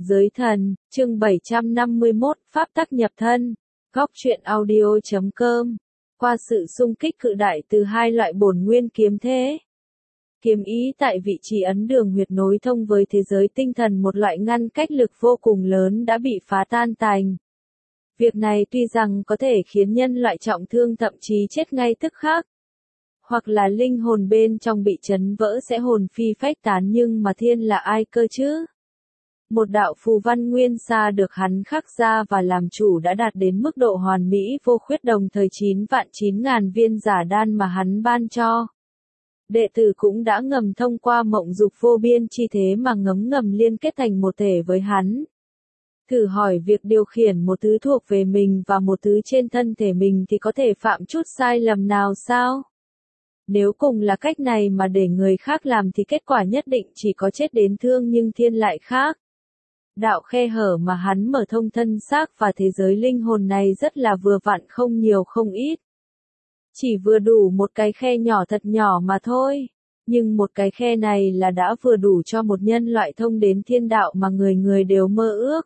Giới thần, chương 751, Pháp tắc nhập thân. Góc truyện audio.com. Qua sự xung kích cự đại từ hai loại bổn nguyên kiếm thế. Kiếm ý tại vị trí ấn đường huyệt nối thông với thế giới tinh thần, một loại ngăn cách lực vô cùng lớn đã bị phá tan tành. Việc này tuy rằng có thể khiến nhân loại trọng thương thậm chí chết ngay tức khắc, hoặc là linh hồn bên trong bị chấn vỡ sẽ hồn phi phách tán, nhưng mà thiên là ai cơ chứ? Một đạo phù văn nguyên xa được hắn khắc ra và làm chủ đã đạt đến mức độ hoàn mỹ vô khuyết, đồng thời 9.000 viên giả đan mà hắn ban cho. Đệ tử cũng đã ngầm thông qua mộng dục vô biên chi thế mà ngấm ngầm liên kết thành một thể với hắn. Thử hỏi việc điều khiển một thứ thuộc về mình và một thứ trên thân thể mình thì có thể phạm chút sai lầm nào sao? Nếu cùng là cách này mà để người khác làm thì kết quả nhất định chỉ có chết đến thương, nhưng thiên lại khác. Đạo khe hở mà hắn mở thông thân xác và thế giới linh hồn này rất là vừa vặn, không nhiều không ít. Chỉ vừa đủ một cái khe nhỏ thật nhỏ mà thôi. Nhưng một cái khe này là đã vừa đủ cho một nhân loại thông đến thiên đạo mà người người đều mơ ước.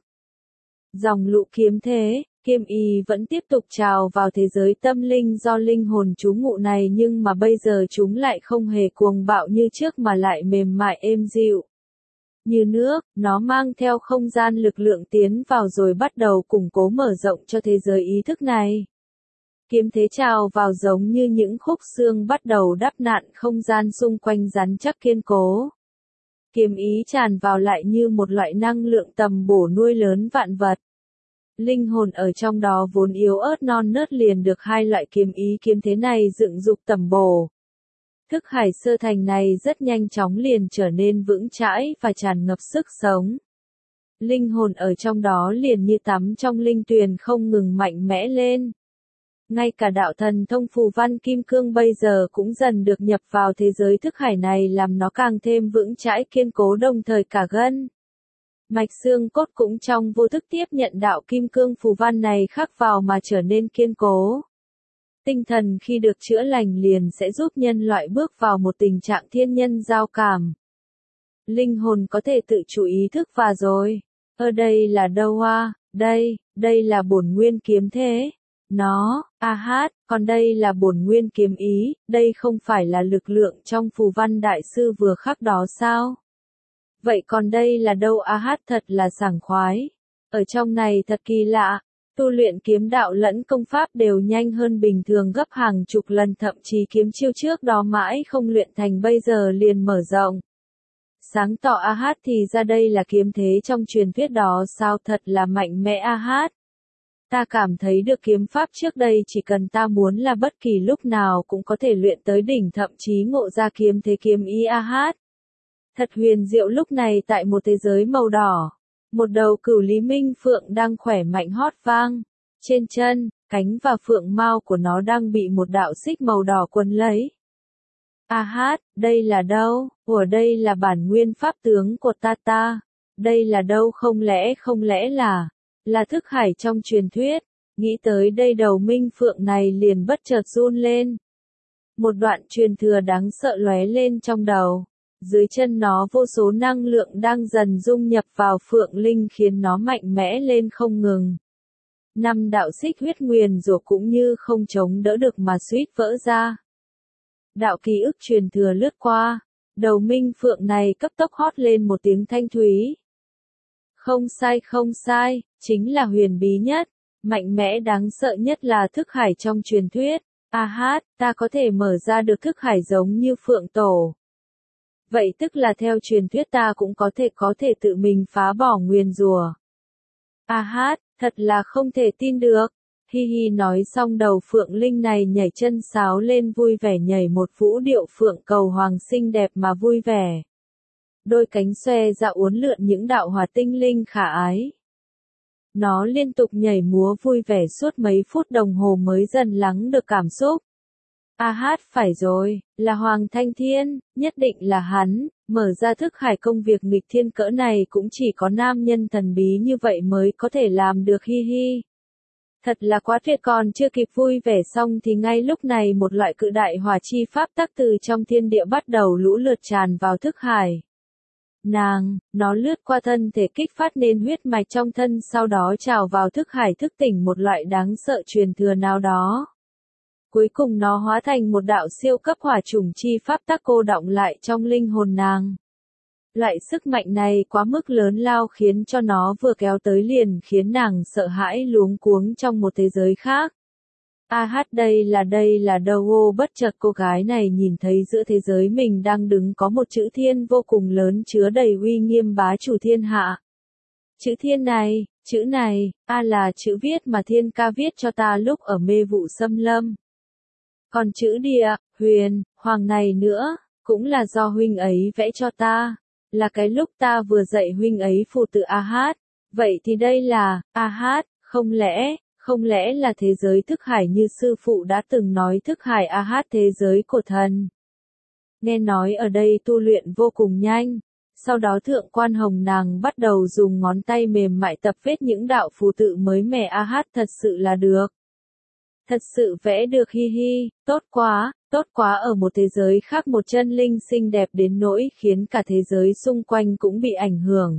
Dòng lũ kiếm thế, kiếm ý vẫn tiếp tục trào vào thế giới tâm linh do linh hồn trú ngụ này, nhưng mà bây giờ chúng lại không hề cuồng bạo như trước mà lại mềm mại êm dịu. Như nước, nó mang theo không gian lực lượng tiến vào rồi bắt đầu củng cố mở rộng cho thế giới ý thức này. Kiếm thế trào vào giống như những khúc xương bắt đầu đắp nặn không gian xung quanh rắn chắc kiên cố. Kiếm ý tràn vào lại như một loại năng lượng tầm bổ nuôi lớn vạn vật. Linh hồn ở trong đó vốn yếu ớt non nớt liền được hai loại kiếm ý kiếm thế này dựng dục tầm bổ. Thức hải sơ thành này rất nhanh chóng liền trở nên vững chãi và tràn ngập sức sống. Linh hồn ở trong đó liền như tắm trong linh tuyền không ngừng mạnh mẽ lên. Ngay cả đạo thần thông phù văn kim cương bây giờ cũng dần được nhập vào thế giới thức hải này, làm nó càng thêm vững chãi kiên cố, đồng thời cả gân mạch xương cốt cũng trong vô thức tiếp nhận đạo kim cương phù văn này khắc vào mà trở nên kiên cố. Tinh thần khi được chữa lành liền sẽ giúp nhân loại bước vào một tình trạng thiên nhân giao cảm. Linh hồn có thể tự chủ ý thức và rồi. Ở đây là đâu à? Đây là bổn nguyên kiếm thế. Nó, còn đây là bổn nguyên kiếm ý, đây không phải là lực lượng trong phù văn đại sư vừa khắc đó sao? Vậy còn đây là đâu? Thật là sảng khoái. Ở trong này thật kỳ lạ. Tu luyện kiếm đạo lẫn công pháp đều nhanh hơn bình thường gấp hàng chục lần, thậm chí kiếm chiêu trước đó mãi không luyện thành bây giờ liền mở rộng. Sáng tỏ. Thì ra đây là kiếm thế trong truyền thuyết đó sao, thật là mạnh mẽ. Ta cảm thấy được kiếm pháp trước đây chỉ cần ta muốn là bất kỳ lúc nào cũng có thể luyện tới đỉnh, thậm chí ngộ ra kiếm thế kiếm ý. Thật huyền diệu. Lúc này tại một thế giới màu đỏ, một đầu cửu Lý Minh Phượng đang khỏe mạnh hót vang. Trên chân, cánh và phượng mao của nó đang bị một đạo xích màu đỏ quấn lấy. Đây là đâu? Đây là bản nguyên pháp tướng của ta. Đây là đâu? Không lẽ là thức hải trong truyền thuyết. Nghĩ tới đây đầu Minh Phượng này liền bất chợt run lên. Một đoạn truyền thừa đáng sợ lóe lên trong đầu. Dưới chân nó vô số năng lượng đang dần dung nhập vào Phượng Linh khiến nó mạnh mẽ lên không ngừng. 5 đạo xích huyết nguyền rủa cũng như không chống đỡ được mà suýt vỡ ra. Đạo ký ức truyền thừa lướt qua, đầu Minh Phượng này cấp tốc hót lên một tiếng thanh thúy. Không sai, chính là huyền bí nhất, mạnh mẽ đáng sợ nhất là thức hải trong truyền thuyết. Ta có thể mở ra được thức hải giống như Phượng Tổ. Vậy tức là theo truyền thuyết ta cũng có thể tự mình phá bỏ nguyền rủa. Thật là không thể tin được. Hi nói xong đầu Phượng Linh này nhảy chân sáo lên vui vẻ nhảy một vũ điệu phượng cầu hoàng xinh đẹp mà vui vẻ. Đôi cánh xòe ra uốn lượn những đạo hỏa tinh linh khả ái. Nó liên tục nhảy múa vui vẻ suốt mấy phút đồng hồ mới dần lắng được cảm xúc. Phải rồi, là Hoàng Thanh Thiên, nhất định là hắn, mở ra thức hải công việc nghịch thiên cỡ này cũng chỉ có nam nhân thần bí như vậy mới có thể làm được. Hi. Thật là quá tuyệt. Còn chưa kịp vui vẻ xong thì ngay lúc này một loại cự đại hỏa chi pháp tắc từ trong thiên địa bắt đầu lũ lượt tràn vào thức hải. nó lướt qua thân thể kích phát nên huyết mạch trong thân sau đó trào vào thức hải thức tỉnh một loại đáng sợ truyền thừa nào đó. Cuối cùng nó hóa thành một đạo siêu cấp hỏa chủng chi pháp tắc cô đọng lại trong linh hồn nàng. Loại sức mạnh này quá mức lớn lao khiến cho nó vừa kéo tới liền khiến nàng sợ hãi luống cuống trong một thế giới khác. Đây là đâu ô bất chợt cô gái này nhìn thấy giữa thế giới mình đang đứng có một chữ thiên vô cùng lớn chứa đầy uy nghiêm bá chủ thiên hạ. Chữ thiên này, chữ này, là chữ viết mà thiên ca viết cho ta lúc ở mê vụ xâm lâm. Còn chữ địa, huyền, hoàng này nữa, cũng là do huynh ấy vẽ cho ta. Là cái lúc ta vừa dạy huynh ấy phù tự A-hát. Vậy thì đây là, A-hát, không lẽ là thế giới thức hải như sư phụ đã từng nói thức hải A-hát thế giới của thần. Nghe nói ở đây tu luyện vô cùng nhanh. Sau đó thượng quan hồng nàng bắt đầu dùng ngón tay mềm mại tập viết những đạo phù tự mới mẻ A-hát thật sự là được. Thật sự vẽ được hi hi, tốt quá ở một thế giới khác một chân linh xinh đẹp đến nỗi khiến cả thế giới xung quanh cũng bị ảnh hưởng.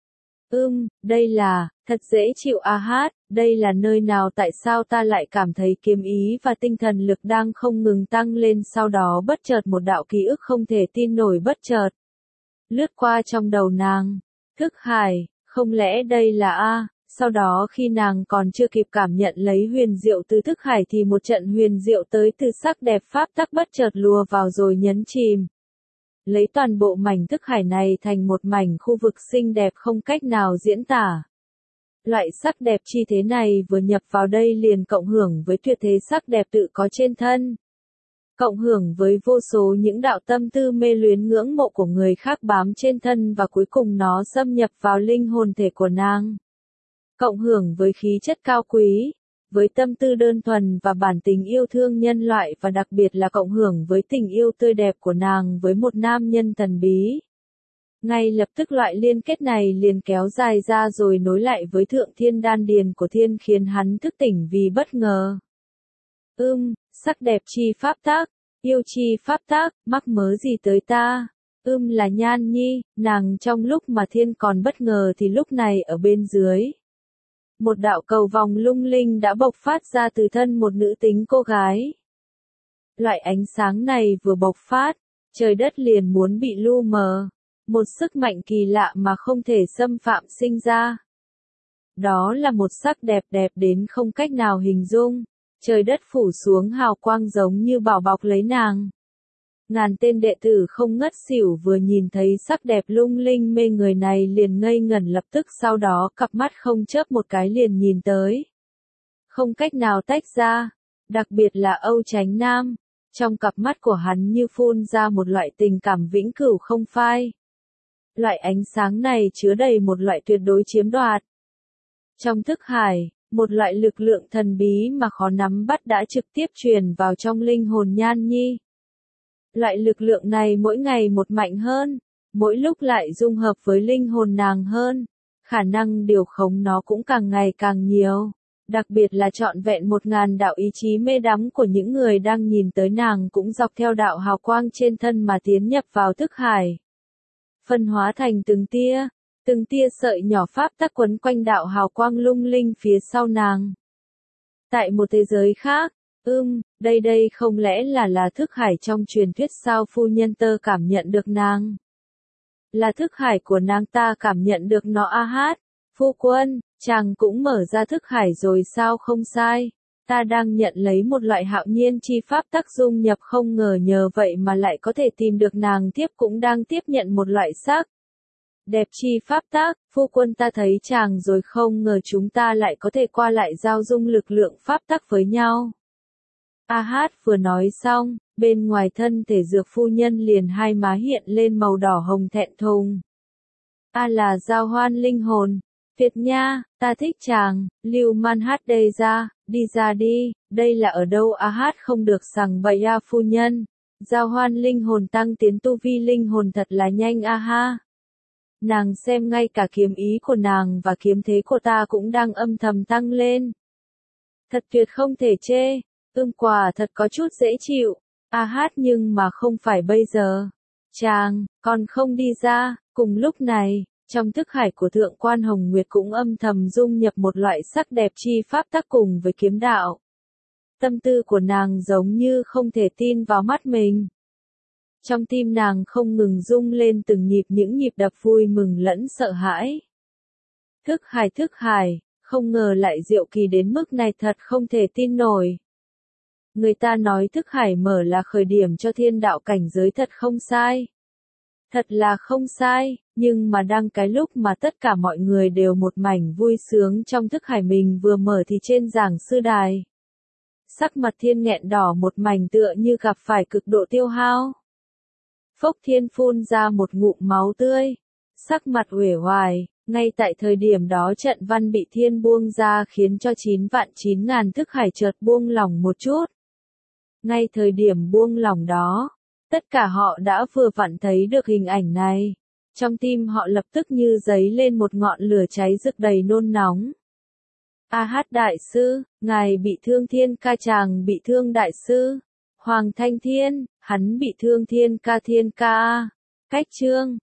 Đây là, thật dễ chịu A-hát, đây là nơi nào tại sao ta lại cảm thấy kiếm ý và tinh thần lực đang không ngừng tăng lên sau đó bất chợt một đạo ký ức không thể tin nổi bất chợt. Lướt qua trong đầu nàng, thức hải, không lẽ đây là A? Sau đó khi nàng còn chưa kịp cảm nhận lấy huyền diệu từ thức hải thì một trận huyền diệu tới từ sắc đẹp pháp tắc bất chợt lùa vào rồi nhấn chìm. Lấy toàn bộ mảnh thức hải này thành một mảnh khu vực xinh đẹp không cách nào diễn tả. Loại sắc đẹp chi thế này vừa nhập vào đây liền cộng hưởng với tuyệt thế sắc đẹp tự có trên thân. Cộng hưởng với vô số những đạo tâm tư mê luyến ngưỡng mộ của người khác bám trên thân và cuối cùng nó xâm nhập vào linh hồn thể của nàng. Cộng hưởng với khí chất cao quý, với tâm tư đơn thuần và bản tính yêu thương nhân loại và đặc biệt là cộng hưởng với tình yêu tươi đẹp của nàng với một nam nhân thần bí. Ngay lập tức loại liên kết này liền kéo dài ra rồi nối lại với thượng thiên đan điền của thiên khiến hắn thức tỉnh vì bất ngờ. Sắc đẹp chi pháp tác, yêu chi pháp tác, mắc mớ gì tới ta? Là Nhan Nhi, nàng trong lúc mà thiên còn bất ngờ thì lúc này ở bên dưới. Một đạo cầu vòng lung linh đã bộc phát ra từ thân một nữ tính cô gái. Loại ánh sáng này vừa bộc phát, trời đất liền muốn bị lu mờ. Một sức mạnh kỳ lạ mà không thể xâm phạm sinh ra. Đó là một sắc đẹp đẹp đến không cách nào hình dung. Trời đất phủ xuống hào quang giống như bảo bọc lấy nàng. Ngàn tên đệ tử không ngất xỉu vừa nhìn thấy sắc đẹp lung linh mê người này liền ngây ngẩn lập tức sau đó cặp mắt không chớp một cái liền nhìn tới. Không cách nào tách ra, đặc biệt là Âu Chánh Nam, trong cặp mắt của hắn như phun ra một loại tình cảm vĩnh cửu không phai. Loại ánh sáng này chứa đầy một loại tuyệt đối chiếm đoạt. Trong thức hải, một loại lực lượng thần bí mà khó nắm bắt đã trực tiếp truyền vào trong linh hồn Nhan Nhi. Loại lực lượng này mỗi ngày một mạnh hơn, mỗi lúc lại dung hợp với linh hồn nàng hơn, khả năng điều khống nó cũng càng ngày càng nhiều, đặc biệt là trọn vẹn 1000 đạo ý chí mê đắm của những người đang nhìn tới nàng cũng dọc theo đạo hào quang trên thân mà tiến nhập vào thức hải. Phân hóa thành từng tia sợi nhỏ pháp tắc quấn quanh đạo hào quang lung linh phía sau nàng. Tại một thế giới khác, đây không lẽ là thức hải trong truyền thuyết sao phu nhân tơ cảm nhận được nàng? Là thức hải của nàng ta cảm nhận được nó A-hát, phu quân, chàng cũng mở ra thức hải rồi sao không sai, ta đang nhận lấy một loại hạo nhiên chi pháp tắc dung nhập không ngờ nhờ vậy mà lại có thể tìm được nàng tiếp cũng đang tiếp nhận một loại sắc. Đẹp chi pháp tác, phu quân ta thấy chàng rồi không ngờ chúng ta lại có thể qua lại giao dung lực lượng pháp tắc với nhau. A-hát vừa nói xong, bên ngoài thân thể dược phu nhân liền hai má hiện lên màu đỏ hồng thẹn thùng. Là giao hoan linh hồn. Việt nha, ta thích chàng, Lưu Man hát đây ra, đi ra đi, đây là ở đâu A-hát không được sằng bậy phu nhân. Giao hoan linh hồn tăng tiến tu vi linh hồn thật là nhanh ha. Nàng xem ngay cả kiếm ý của nàng và kiếm thế của ta cũng đang âm thầm tăng lên. Thật tuyệt không thể chê, quả thật có chút dễ chịu, A-hát nhưng mà không phải bây giờ. Chàng, còn không đi ra, Cùng lúc này, trong thức hải của Thượng quan Hồng Nguyệt cũng âm thầm dung nhập một loại sắc đẹp chi pháp tắc cùng với kiếm đạo. Tâm tư của nàng giống như không thể tin vào mắt mình. Trong tim nàng không ngừng rung lên từng nhịp, những nhịp đập vui mừng lẫn sợ hãi. Thức hải, không ngờ lại diệu kỳ đến mức này, thật không thể tin nổi. Người ta nói thức hải mở là khởi điểm cho thiên đạo cảnh giới, thật không sai. Thật là không sai, nhưng mà đang cái lúc mà tất cả mọi người đều một mảnh vui sướng trong thức hải mình vừa mở thì trên giảng sư đài. Sắc mặt Thiên nghẹn đỏ một mảnh, tựa như gặp phải cực độ tiêu hao. Phốc Thiên phun ra một ngụm máu tươi. Sắc mặt uể oải, ngay tại thời điểm đó trận văn bị Thiên buông ra khiến cho 9.900.000 thức hải chợt buông lỏng một chút. Ngay thời điểm buông lỏng đó, tất cả họ đã vừa vặn thấy được hình ảnh này. Trong tim họ lập tức như giấy lên một ngọn lửa cháy rực đầy nôn nóng. A Hát đại sư, ngài bị thương, Thiên ca chàng bị thương đại sư. Hoàng Thanh Thiên, hắn bị thương, Thiên ca. Cách chương